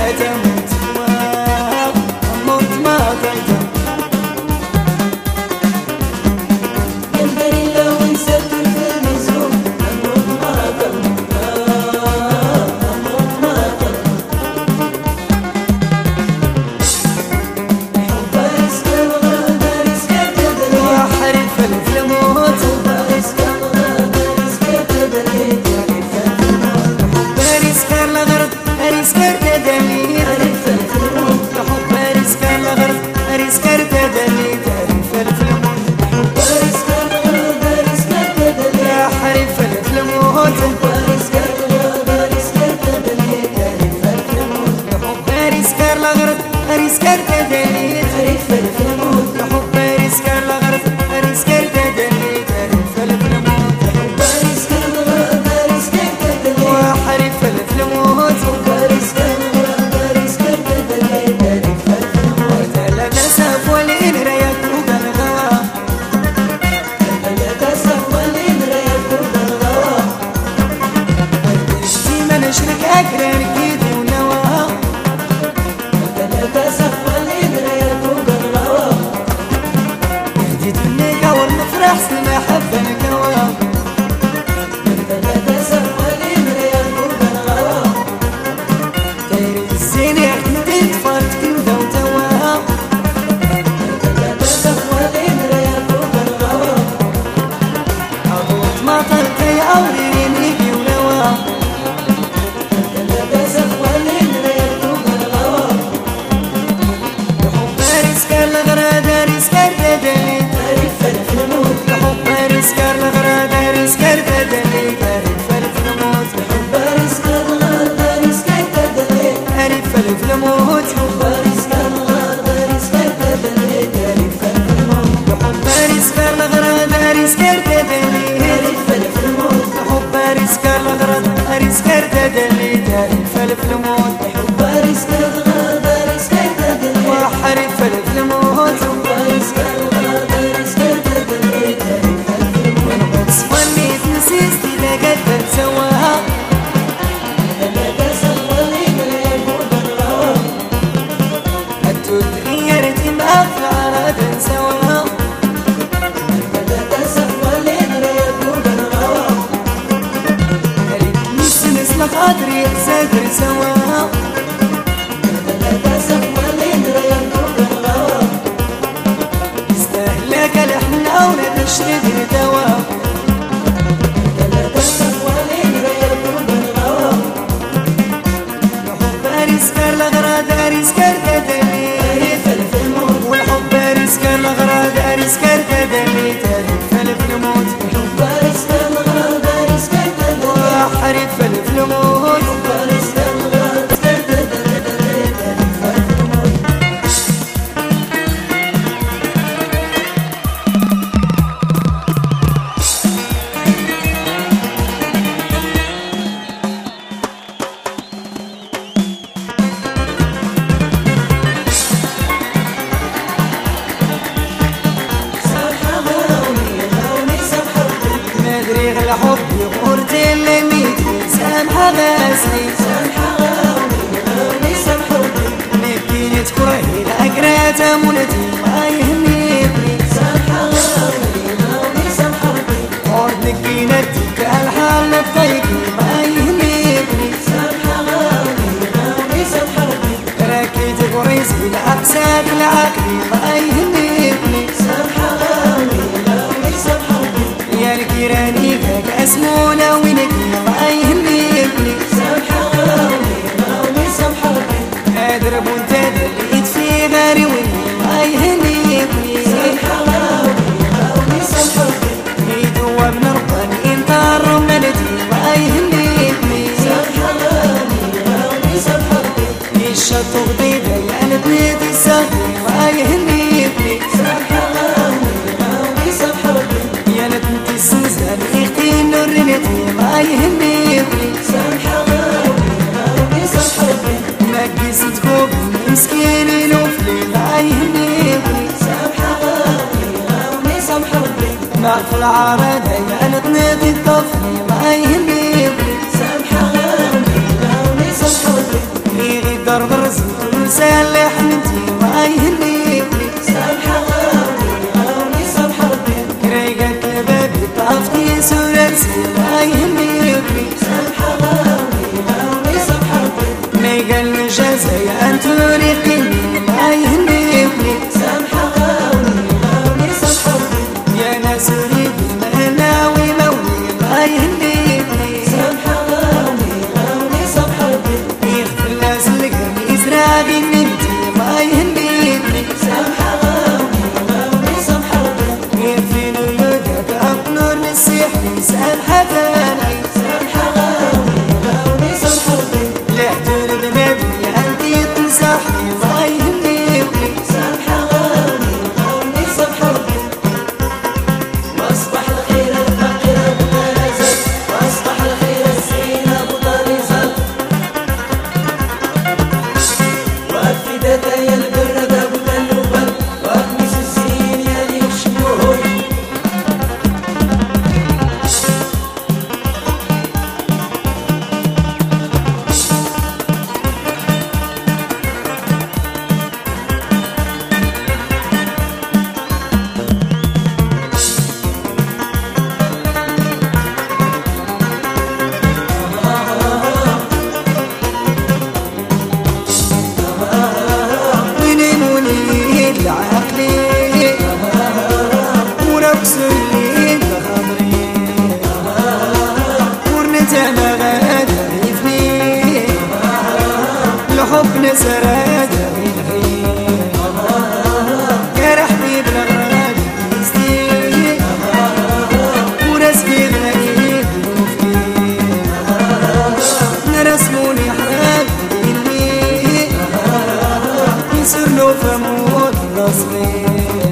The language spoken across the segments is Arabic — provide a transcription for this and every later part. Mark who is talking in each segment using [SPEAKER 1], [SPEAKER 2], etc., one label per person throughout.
[SPEAKER 1] خاطري نسافر سوا يستهلك لحن أو نشرب دواء الحب رزق الأغراض رزق التدليل والحب رزق الأغراض رزق التدليل فلف نموت الحب رزق الأغراض رزق التدليل وحرد فلف نموت الحب يغورت اللي ميت سامحة غاسني سامحة غاوني سامحوكي نبكي تكرهي الأقرات مولتي ما يهمني سامحة غاوني سامحوكي عود نكي نديك الحال نبطيكي ما يهمني سامحة غاوني سامحوكي راكي تقريسي الأقساد العقلي ما يهمني سامحة غاوني سامحوكي يا الكيراني اسمونا وينك ما يهمني سامحة غاوني سامحوكي اضرب وانت دليت في غاري ويني ما يهمني سامحة غاوني سامحوكي يدوى من رباني انطار ومنتي ما يهمني سامحة غاوني سامحوكي الشط غضيبة يا بنيتي الصغير ما يهمني سامحة غاوني سامحوكي يا بنتي السوزان ما يهمني سامحة غاوني سامحوكي ما قست كوبي مسكيني نوفلي ما يهمني سامحة غاوني سامحوكي مع في العرض انا تنادي الطفلي ما يهمني سامحة غاوني سامحوكي غير ضرب زدت سالح انتي ما يهنيني سامحة غاوني سامحة ربي كريقة بابي طافتي سورتي ما يهنيني سامحة غاوني سامحة ربي ميقال الجازة يا انتو ريقيني ما يهنيني سامحة غاوني سامحة ربي يا ناس ريدي مهناوي مولي ما يهنيني سامحة غاوني سامحة ربي يغفر ناس القرن يزراغي انتي ما يهنيني سامحة غاوني سامحة ربي يغفر الوداد أقنور نسيحني سامحة ثاني سامحة غاوني سامحة ربي لحتر بنبني عندي تنصحني ما يهنيني سامحة غاوني سامحة ربي واصبح الخير الفقير ابو نازل واصبح الخير الزين ابو طريزل وافدة يا البرد ابو تلوبل واقمص الزين يا ليك شموهوي ونموني العقلي ونقص اللي بخمري ورنتما غادا يفني الحب نسرات غيري يا رحبي بالغراد يستي ورسمي غنائي بروفي نرسموني حراب ديني يسرلو فموت نصري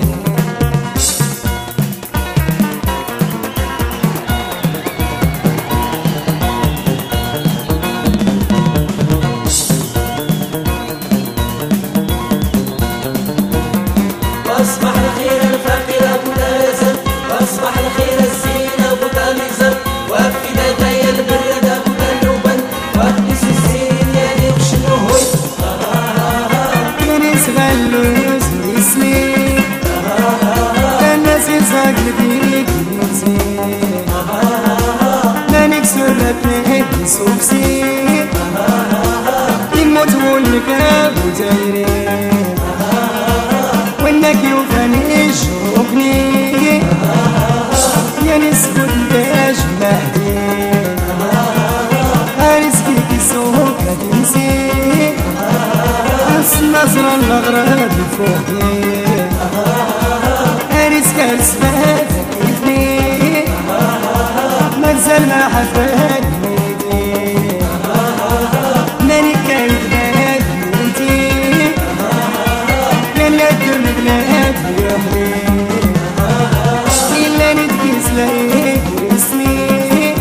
[SPEAKER 1] واصبح الخير الفقير ابو نازل واصبح الخير الزين ابو طليزل وافدة يا البرد ابو تلوبل واقمص الزين يا ليك شنوهوي الناس غلوا اسمي الناس يصاق لديك المزيد لا نكسر ربي سوفسي يموت ولك ابو تايري وانك يوفاني جوبني يا نسكت داج مهدي هارسكي كيسوك هتنسي نظرة الأغراب فوقي هارسك هرسبات كيفني مازال ما حفاد ميدي ماني كايد بلاد انتي كان يدر بلاد يحلي إلا نتكيس لهيك اسمي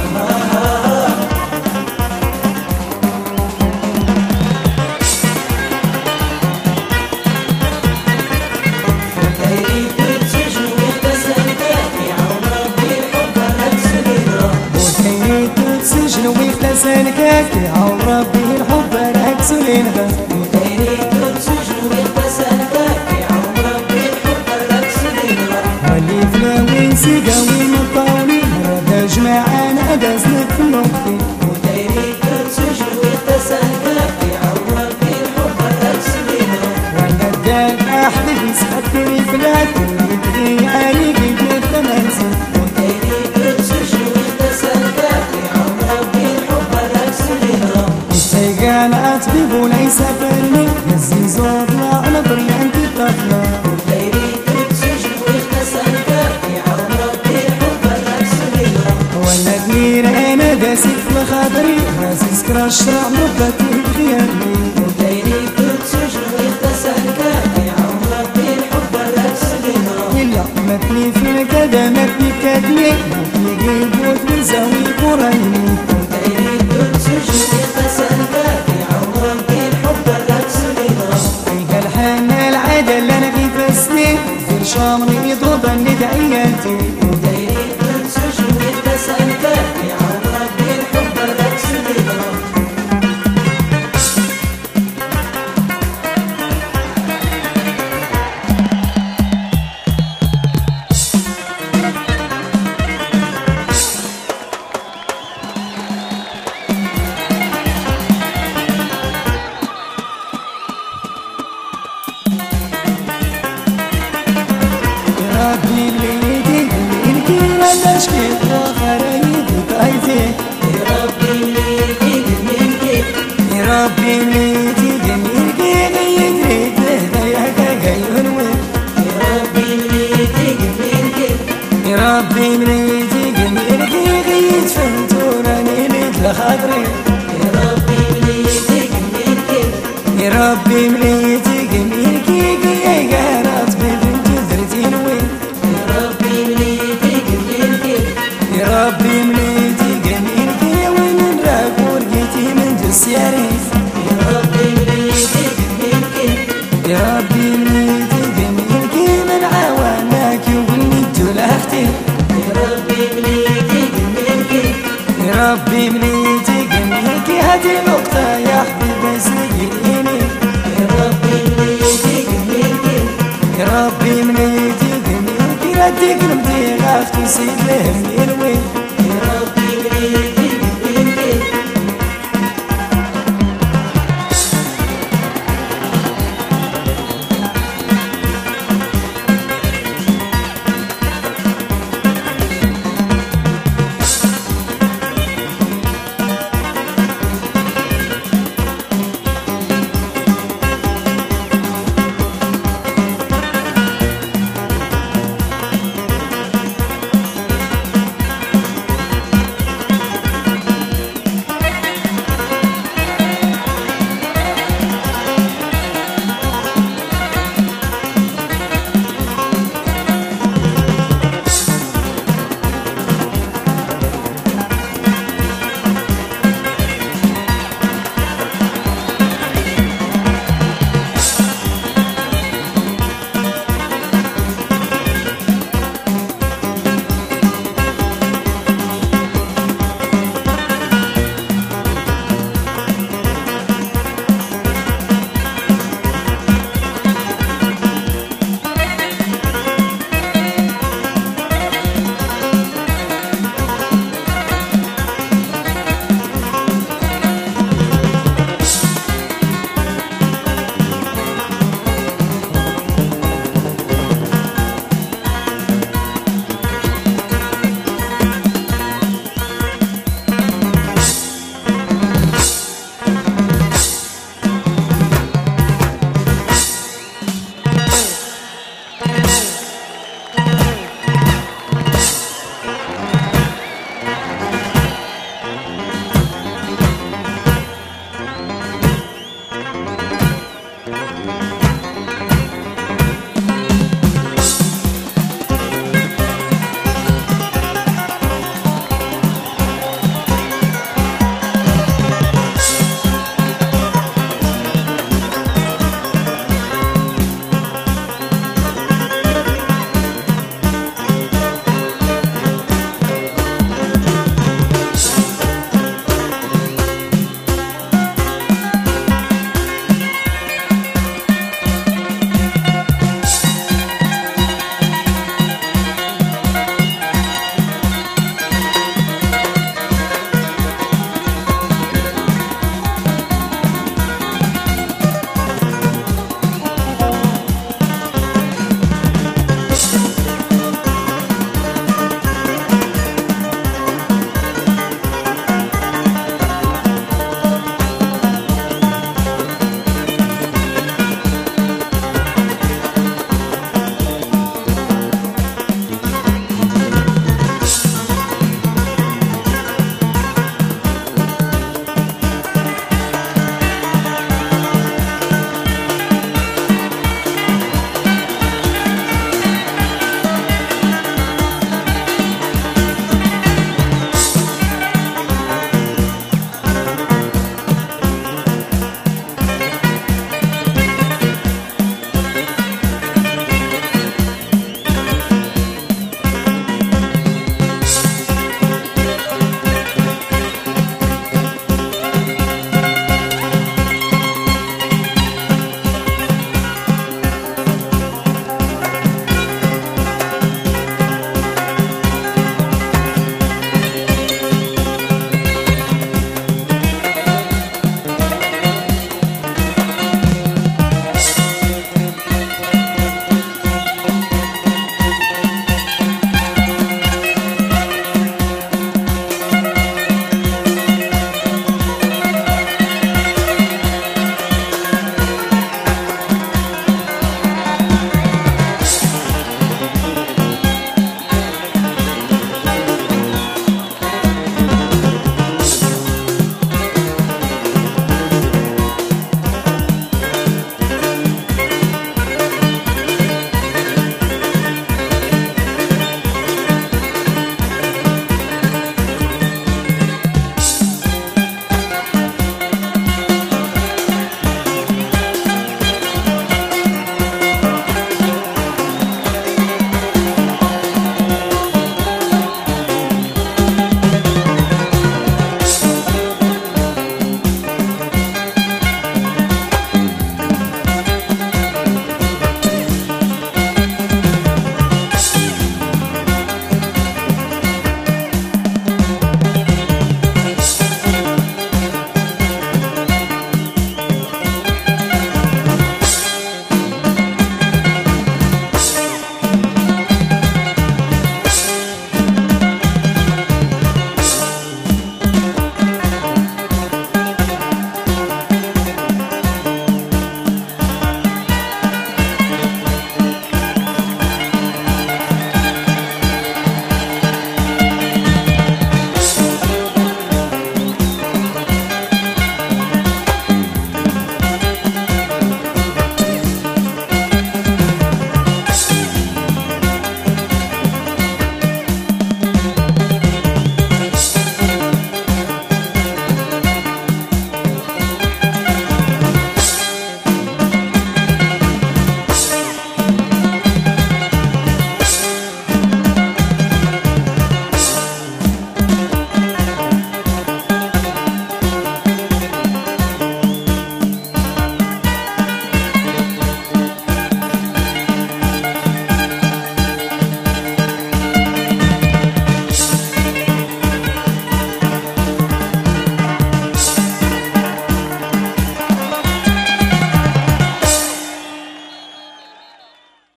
[SPEAKER 1] سجن ويغتسل كاكي عون ربي الحب راك سلينها ودايري كل سجن ويغتسل كاكي عون ربي الحب راك سلينها واللي فلاوي سيقاوي مطاولي راد جماعة ناداز نتفلوكي ودايري كل سجن ويغتسل كاكي عون ربي الحب راك سلينها وانا الداب احبب يسخطني فلاكي يبغي عليك يبغي تمانسي ودايري كل سجن ويغتسل كاكي عون ربي الحب راك سلينها السيقان أطبيب وليس فرني نزيز واطلع نظري أنت طفلة ودايري كل سجن ويغتسل كاكي عون ربي الحب راك سلينها وانا كبير أنا داسك في خاطري راسي سكرة الشرع مربتي بخيالي ودايري كل سجن ويغتسل كاكي عون ربي الحب راك سلينها إلا مثلي في الكذا مثلي كدني مثلي قيبوت وزاوي قريني ودايري كل سجن ويغتسل كاكي عون ربي الحب راك سلينها فيك الحنة العادة اللي أنا في فسني في شامري ضوضا لدعياتي ودايري كل سجن ويغتسل كاكي عون ربي الحب راك سلينها ربي مليتي جميلك غيد هداياك غيون وين
[SPEAKER 2] يا ربي مليتي جميلك
[SPEAKER 1] يا ربي مليتي جميلك غيد فهمتوني مثل خاطري
[SPEAKER 2] يا ربي مليتي جميلك
[SPEAKER 1] يا ربي مليتي جميلك يا قارات بنت درتين وين
[SPEAKER 2] يا ربي مليتي جميلك
[SPEAKER 1] يا ربي مليتي جميلك وين نراك ورقيتي من جسياري
[SPEAKER 2] يا ربي مليتي جميلك
[SPEAKER 1] يا ربي مليتي جميلك من عواناك وبني جلاختي
[SPEAKER 2] يا ربي مليتي جميلك
[SPEAKER 1] يا ربي مليتي جميلك هذه نقطة يا حبيبي سجليني
[SPEAKER 2] يا ربي مليتي جميلك
[SPEAKER 1] يا ربي مليتي جميلك لا تقلب دي غافتي سيد لهم يلوي